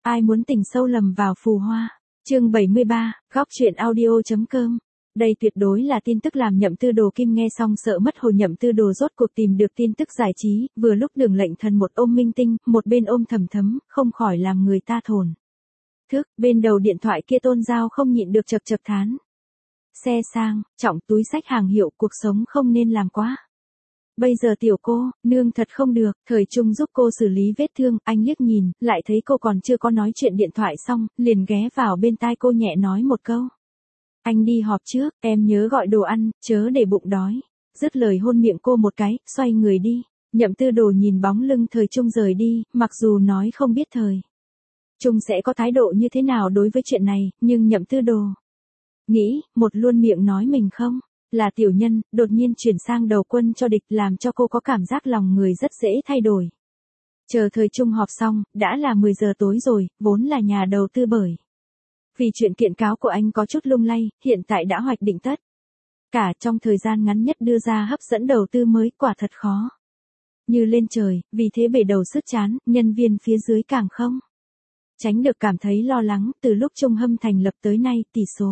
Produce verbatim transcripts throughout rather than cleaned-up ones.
Ai muốn tình sâu lầm vào phù hoa. Chương bảy mươi ba, góc truyện audio.com. Đây tuyệt đối là tin tức làm Nhậm Tư Đồ Kim nghe xong sợ mất hồn. Nhậm Tư Đồ rốt cuộc tìm được tin tức giải trí, vừa lúc Đường Lệnh Thần một ôm Minh Tinh, một bên ôm Thẩm Thấm, không khỏi làm người ta thổn thức. Bên đầu điện thoại kia Tôn Giao không nhịn được chập chập thán. Xe sang, trọng túi xách hàng hiệu, cuộc sống không nên làm quá. Bây giờ tiểu cô, nương thật không được. Thời Trung giúp cô xử lý vết thương, anh liếc nhìn, lại thấy cô còn chưa có nói chuyện điện thoại xong, liền ghé vào bên tai cô nhẹ nói một câu. Anh đi họp trước, em nhớ gọi đồ ăn, chớ để bụng đói. Dứt lời hôn miệng cô một cái, xoay người đi. Nhậm Tư Đồ nhìn bóng lưng Thời Trung rời đi, mặc dù nói không biết Thời Trung sẽ có thái độ như thế nào đối với chuyện này, nhưng Nhậm Tư Đồ nghĩ, một luôn miệng nói mình không là tiểu nhân, đột nhiên chuyển sang đầu quân cho địch, làm cho cô có cảm giác lòng người rất dễ thay đổi. Chờ Thời Trung họp xong, đã là mười giờ tối rồi, vốn là nhà đầu tư bởi vì chuyện kiện cáo của anh có chút lung lay, hiện tại đã hoạch định tất cả trong thời gian ngắn nhất đưa ra hấp dẫn đầu tư mới, quả thật khó như lên trời, vì thế bể đầu sứt chán, nhân viên phía dưới càng không tránh được cảm thấy lo lắng. Từ lúc Trung Hâm thành lập tới nay, tỷ số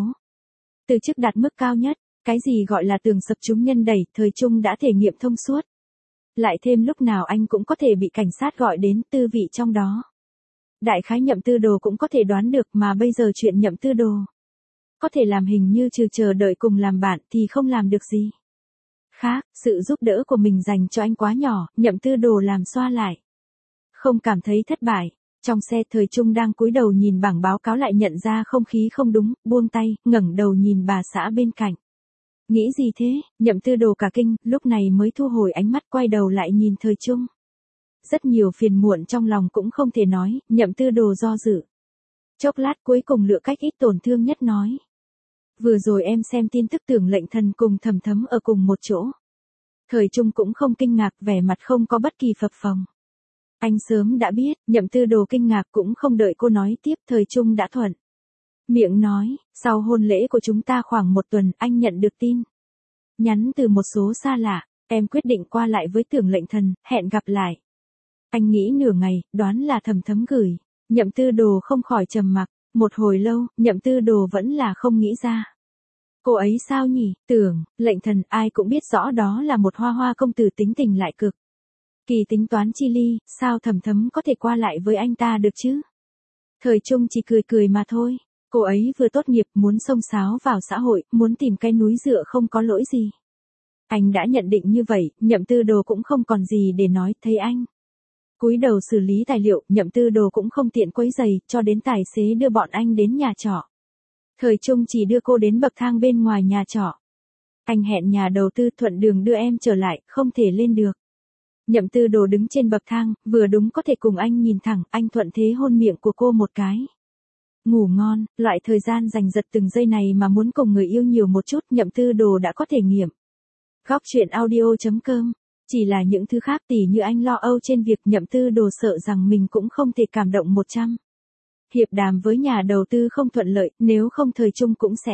từ chức đạt mức cao nhất. Cái gì gọi là tường sập chúng nhân đẩy, Thời Trung đã thể nghiệm thông suốt. Lại thêm lúc nào anh cũng có thể bị cảnh sát gọi đến, tư vị trong đó đại khái Nhậm Tư Đồ cũng có thể đoán được, mà bây giờ chuyện Nhậm Tư Đồ có thể làm hình như trừ chờ đợi cùng làm bạn thì không làm được gì khác. Sự giúp đỡ của mình dành cho anh quá nhỏ, Nhậm Tư Đồ làm xoa lại không cảm thấy thất bại. Trong xe Thời Trung đang cúi đầu nhìn bảng báo cáo lại nhận ra không khí không đúng, buông tay, ngẩng đầu nhìn bà xã bên cạnh. Nghĩ gì thế? Nhậm Tư Đồ cả kinh, lúc này mới thu hồi ánh mắt, quay đầu lại nhìn Thời Trung. Rất nhiều phiền muộn trong lòng cũng không thể nói, Nhậm Tư Đồ do dự chốc lát, cuối cùng lựa cách ít tổn thương nhất nói. Vừa rồi em xem tin tức Tưởng Lệnh Thần cùng Thẩm Thấm ở cùng một chỗ. Thời Trung cũng không kinh ngạc, vẻ mặt không có bất kỳ phập phồng. Anh sớm đã biết. Nhậm Tư Đồ kinh ngạc, cũng không đợi cô nói tiếp, Thời Trung đã thuận miệng nói, sau hôn lễ của chúng ta khoảng một tuần, anh nhận được tin nhắn từ một số xa lạ, em quyết định qua lại với Tưởng Lệnh Thần, hẹn gặp lại. Anh nghĩ nửa ngày, đoán là Thẩm Thấm gửi. Nhậm Tư Đồ không khỏi trầm mặc, một hồi lâu, Nhậm Tư Đồ vẫn là không nghĩ ra. Cô ấy sao nhỉ? Tưởng Lệnh Thần, ai cũng biết rõ đó là một hoa hoa công tử tính tình lại cực kỳ tính toán chi ly, sao Thẩm Thấm có thể qua lại với anh ta được chứ? Thời Trung chỉ cười cười mà thôi. Cô ấy vừa tốt nghiệp, muốn xông xáo vào xã hội, muốn tìm cái núi dựa không có lỗi gì. Anh đã nhận định như vậy, Nhậm Tư Đồ cũng không còn gì để nói. Thấy anh cúi đầu xử lý tài liệu, Nhậm Tư Đồ cũng không tiện quấy giày, cho đến tài xế đưa bọn anh đến nhà trọ. Thời Trung chỉ đưa cô đến bậc thang bên ngoài nhà trọ. Anh hẹn nhà đầu tư thuận đường đưa em trở lại, không thể lên được. Nhậm Tư Đồ đứng trên bậc thang, vừa đúng có thể cùng anh nhìn thẳng, anh thuận thế hôn miệng của cô một cái. Ngủ ngon, loại thời gian giành giật từng giây này mà muốn cùng người yêu nhiều một chút, Nhậm Tư Đồ đã có thể nghiệm. Góc truyện audio.com. Chỉ là những thứ khác, tỉ như anh lo âu trên việc Nhậm Tư Đồ sợ rằng mình cũng không thể cảm động một trăm. Hiệp đàm với nhà đầu tư không thuận lợi, nếu không Thời Trung cũng sẽ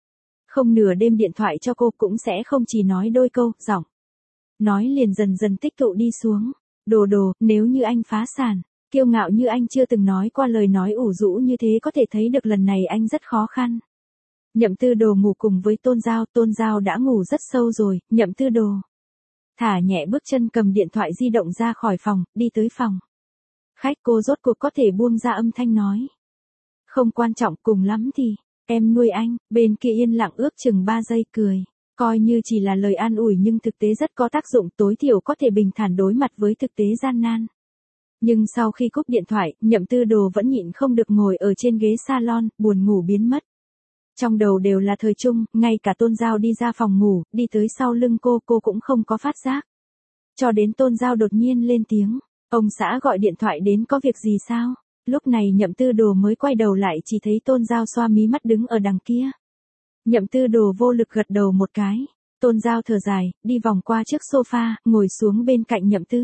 không nửa đêm điện thoại cho cô, cũng sẽ không chỉ nói đôi câu, giọng nói liền dần dần tích tụ đi xuống. Đồ Đồ, nếu như anh phá sản, kiêu ngạo như anh chưa từng nói qua lời nói ủ rũ như thế, có thể thấy được lần này anh rất khó khăn. Nhậm Tư Đồ ngủ cùng với Tôn Giao, Tôn Giao đã ngủ rất sâu rồi, Nhậm Tư Đồ thả nhẹ bước chân, cầm điện thoại di động ra khỏi phòng, đi tới phòng khách. Cô rốt cuộc có thể buông ra âm thanh nói. Không quan trọng, cùng lắm thì em nuôi anh. Bên kia yên lặng ước chừng ba giây, cười. Coi như chỉ là lời an ủi nhưng thực tế rất có tác dụng, tối thiểu có thể bình thản đối mặt với thực tế gian nan. Nhưng sau khi cúp điện thoại, Nhậm Tư Đồ vẫn nhịn không được ngồi ở trên ghế salon, buồn ngủ biến mất. Trong đầu đều là Thời Trung, ngay cả Tôn Giao đi ra phòng ngủ, đi tới sau lưng cô, cô cũng không có phát giác. Cho đến Tôn Giao đột nhiên lên tiếng, ông xã gọi điện thoại đến, có việc gì sao? Lúc này Nhậm Tư Đồ mới quay đầu lại, chỉ thấy Tôn Giao xoa mí mắt đứng ở đằng kia. Nhậm Tư Đồ vô lực gật đầu một cái. Tôn Giao thở dài, đi vòng qua chiếc sofa, ngồi xuống bên cạnh Nhậm Tư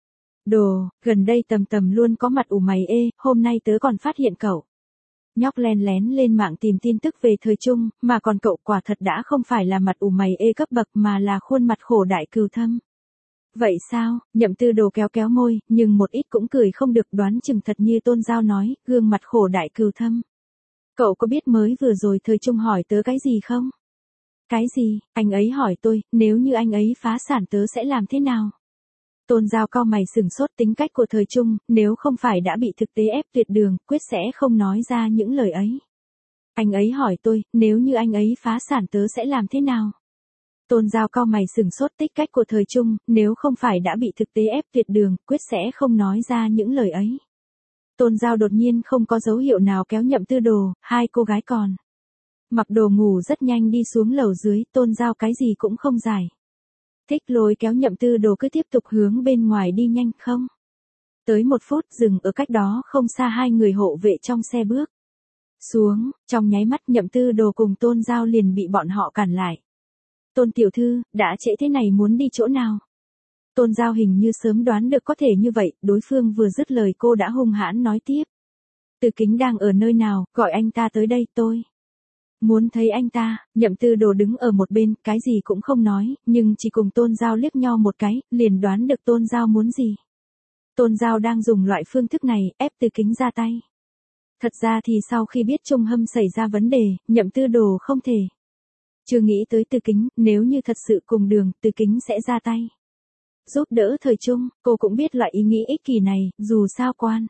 Đồ. Gần đây Tầm Tầm luôn có mặt ủ mày ê, hôm nay tớ còn phát hiện cậu nhóc len lén lên mạng tìm tin tức về Thời Trung, mà còn cậu quả thật đã không phải là mặt ủ mày ê cấp bậc, mà là khuôn mặt khổ đại cừu thâm. Vậy sao, Nhậm Tư Đồ kéo kéo môi, nhưng một ít cũng cười không được, đoán chừng thật như Tôn Giao nói, gương mặt khổ đại cừu thâm. Cậu có biết mới vừa rồi Thời Trung hỏi tớ cái gì không? Cái gì, anh ấy hỏi tôi, nếu như anh ấy phá sản tớ sẽ làm thế nào? Tôn Giao cau mày sừng sốt, tính cách của Thời Trung, nếu không phải đã bị thực tế ép tuyệt đường, quyết sẽ không nói ra những lời ấy. Anh ấy hỏi tôi, nếu như anh ấy phá sản tớ sẽ làm thế nào? Tôn Giao cau mày sừng sốt, tính cách của Thời Trung, nếu không phải đã bị thực tế ép tuyệt đường, quyết sẽ không nói ra những lời ấy. Tôn Giao đột nhiên không có dấu hiệu nào kéo Nhậm Tư Đồ, hai cô gái còn mặc đồ ngủ rất nhanh đi xuống lầu dưới, Tôn Giao cái gì cũng không giải thích, lôi kéo Nhậm Tư Đồ cứ tiếp tục hướng bên ngoài đi nhanh không. Tới một phút dừng ở cách đó không xa hai người hộ vệ trong xe bước xuống, trong nháy mắt Nhậm Tư Đồ cùng Tôn Giao liền bị bọn họ cản lại. Tôn tiểu thư, đã trễ thế này muốn đi chỗ nào? Tôn Giao hình như sớm đoán được có thể như vậy, đối phương vừa dứt lời cô đã hung hãn nói tiếp. Từ Kính đang ở nơi nào, gọi anh ta tới đây, tôi muốn thấy anh ta. Nhậm Tư Đồ đứng ở một bên, cái gì cũng không nói, nhưng chỉ cùng Tôn Giao liếc nhau một cái, liền đoán được Tôn Giao muốn gì. Tôn Giao đang dùng loại phương thức này, ép Từ Kính ra tay. Thật ra thì sau khi biết Trung Hâm xảy ra vấn đề, Nhậm Tư Đồ không thể chưa nghĩ tới Từ Kính, nếu như thật sự cùng đường, Từ Kính sẽ ra tay giúp đỡ Thời Trung. Cô cũng biết loại ý nghĩ ích kỷ này, dù sao quan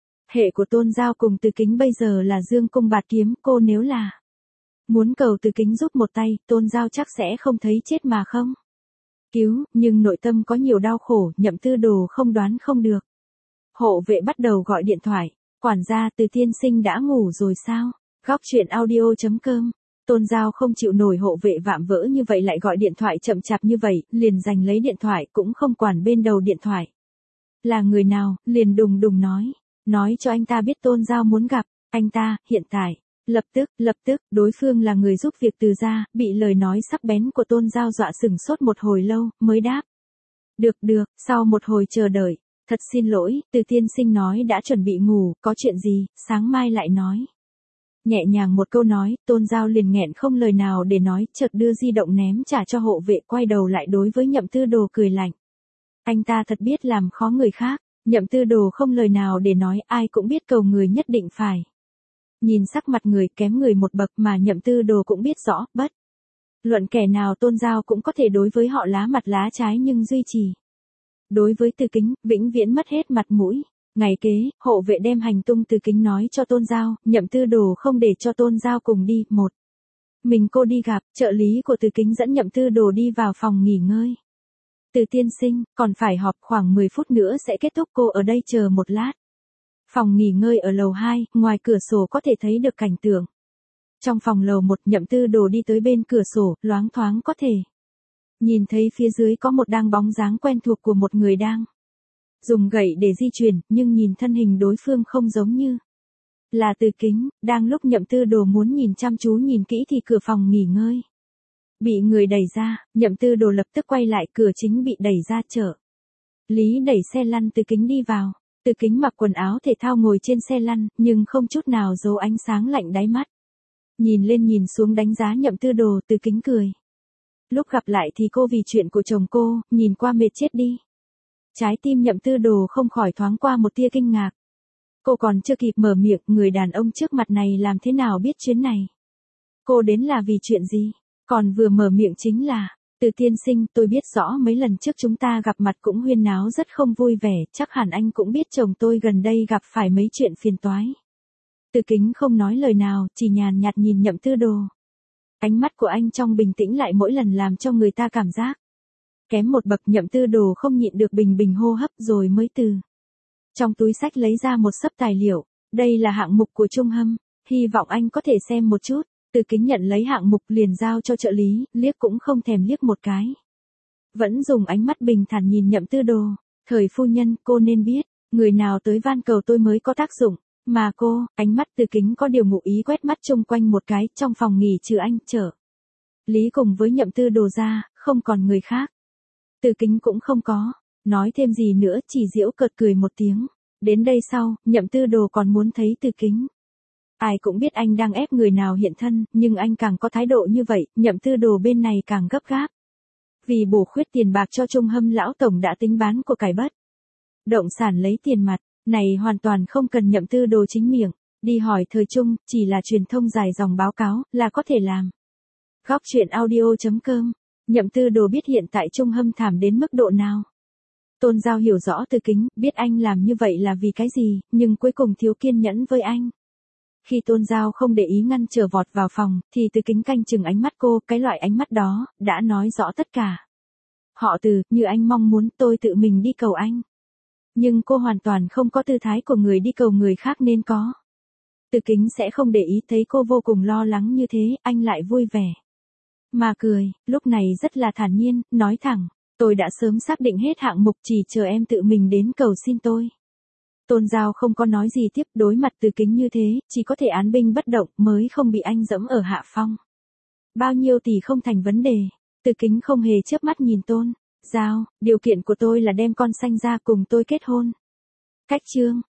hệ của Tôn Giao cùng Từ Kính bây giờ là dương cung bạt kiếm, cô nếu là muốn cầu Từ Kính giúp một tay, Tôn Giao chắc sẽ không thấy chết mà không cứu, nhưng nội tâm có nhiều đau khổ, Nhậm Tư Đồ không đoán không được. Hộ vệ bắt đầu gọi điện thoại, quản gia, Từ tiên sinh đã ngủ rồi sao? Góc truyện audio chấm com. Tôn Giao không chịu nổi hộ vệ vạm vỡ như vậy lại gọi điện thoại chậm chạp như vậy, liền giành lấy điện thoại cũng không quản bên đầu điện thoại là người nào, liền đùng đùng nói, nói cho anh ta biết Tôn Giao muốn gặp anh ta, hiện tại, lập tức, lập tức, đối phương là người giúp việc Từ gia, bị lời nói sắc bén của Tôn Giao dọa sừng sốt một hồi lâu, mới đáp. Được được, sau một hồi chờ đợi, thật xin lỗi, Từ tiên sinh nói đã chuẩn bị ngủ, có chuyện gì, sáng mai lại nói. Nhẹ nhàng một câu nói, Tôn Giao liền nghẹn không lời nào để nói, chợt đưa di động ném trả cho hộ vệ, quay đầu lại đối với Nhậm Tư Đồ cười lạnh. Anh ta thật biết làm khó người khác. Nhậm Tư Đồ không lời nào để nói, ai cũng biết cầu người nhất định phải nhìn sắc mặt người, kém người một bậc, mà Nhậm Tư Đồ cũng biết rõ, bất luận kẻ nào Tôn Giao cũng có thể đối với họ lá mặt lá trái, nhưng duy trì đối với Từ Kính, vĩnh viễn mất hết mặt mũi. Ngày kế, hộ vệ đem hành tung Từ Kính nói cho Tôn Giao, Nhậm Tư Đồ không để cho Tôn Giao cùng đi, một mình cô đi gặp, trợ lý của Từ Kính dẫn Nhậm Tư Đồ đi vào phòng nghỉ ngơi. Từ tiên sinh, còn phải họp, khoảng mười phút nữa sẽ kết thúc, cô ở đây chờ một lát. Phòng nghỉ ngơi ở lầu hai, ngoài cửa sổ có thể thấy được cảnh tượng. Trong phòng lầu một, Nhậm Tư Đồ đi tới bên cửa sổ, loáng thoáng có thể nhìn thấy phía dưới có một đang bóng dáng quen thuộc của một người đang dùng gậy để di chuyển, nhưng nhìn thân hình đối phương không giống như là Từ Kính. Đang lúc Nhậm Tư Đồ muốn nhìn chăm chú nhìn kỹ thì cửa phòng nghỉ ngơi bị người đẩy ra, Nhậm Tư Đồ lập tức quay lại, cửa chính bị đẩy ra, chở lý đẩy xe lăn Từ Kính đi vào. Từ Kính mặc quần áo thể thao ngồi trên xe lăn, nhưng không chút nào giấu ánh sáng lạnh đáy mắt. Nhìn lên nhìn xuống đánh giá Nhậm Tư Đồ, Từ Kính cười. Lúc gặp lại thì cô vì chuyện của chồng cô, nhìn qua mệt chết đi. Trái tim Nhậm Tư Đồ không khỏi thoáng qua một tia kinh ngạc. Cô còn chưa kịp mở miệng, người đàn ông trước mặt này làm thế nào biết chuyến này cô đến là vì chuyện gì, còn vừa mở miệng chính là, Từ tiên sinh, tôi biết rõ mấy lần trước chúng ta gặp mặt cũng huyên náo rất không vui vẻ, chắc hẳn anh cũng biết chồng tôi gần đây gặp phải mấy chuyện phiền toái. Từ Kính không nói lời nào, chỉ nhàn nhạt nhìn Nhậm Tư Đồ. Ánh mắt của anh trong bình tĩnh lại mỗi lần làm cho người ta cảm giác kém một bậc. Nhậm Tư Đồ không nhịn được bình bình hô hấp, rồi mới từ trong túi xách lấy ra một xấp tài liệu. Đây là hạng mục của Trung Hâm, hy vọng anh có thể xem một chút. Từ Kính nhận lấy hạng mục liền giao cho trợ lý, liếc cũng không thèm liếc một cái. Vẫn dùng ánh mắt bình thản nhìn Nhậm Tư Đồ. Thời phu nhân, cô nên biết, người nào tới van cầu tôi mới có tác dụng. Mà cô, ánh mắt Từ Kính có điều ngụ ý quét mắt chung quanh một cái, trong phòng nghỉ trừ anh, trợ lý cùng với Nhậm Tư Đồ ra, không còn người khác. Từ Kính cũng không có nói thêm gì nữa, chỉ giễu cợt cười một tiếng. Đến đây sau, Nhậm Tư Đồ còn muốn thấy Từ Kính. Ai cũng biết anh đang ép người nào hiện thân, nhưng anh càng có thái độ như vậy, Nhậm Tư Đồ bên này càng gấp gáp. Vì bổ khuyết tiền bạc cho Trung Hâm lão tổng đã tính bán của cải bất động sản lấy tiền mặt, này hoàn toàn không cần Nhậm Tư Đồ chính miệng đi hỏi thời Trung, chỉ là truyền thông dài dòng báo cáo là có thể làm. Góc truyện audio.com. Nhậm Tư Đồ biết hiện tại Trung Hâm thảm đến mức độ nào. Tôn Giao hiểu rõ Từ Kính, biết anh làm như vậy là vì cái gì, nhưng cuối cùng thiếu kiên nhẫn với anh. Khi Tôn Giao không để ý ngăn trở vọt vào phòng, thì Từ Kính canh chừng ánh mắt cô, cái loại ánh mắt đó, đã nói rõ tất cả. Họ Từ, như anh mong muốn tôi tự mình đi cầu anh. Nhưng cô hoàn toàn không có tư thái của người đi cầu người khác nên có. Từ Kính sẽ không để ý, thấy cô vô cùng lo lắng như thế, anh lại vui vẻ. Mà cười, lúc này rất là thản nhiên, nói thẳng, tôi đã sớm xác định hết hạng mục, chỉ chờ em tự mình đến cầu xin tôi. Tôn Giao không có nói gì tiếp, đối mặt Từ Kính như thế, chỉ có thể án binh bất động mới không bị anh dẫm ở hạ phong. Bao nhiêu tỷ không thành vấn đề. Từ Kính không hề chớp mắt nhìn Tôn Giao, điều kiện của tôi là đem con sanh ra cùng tôi kết hôn. Cách chương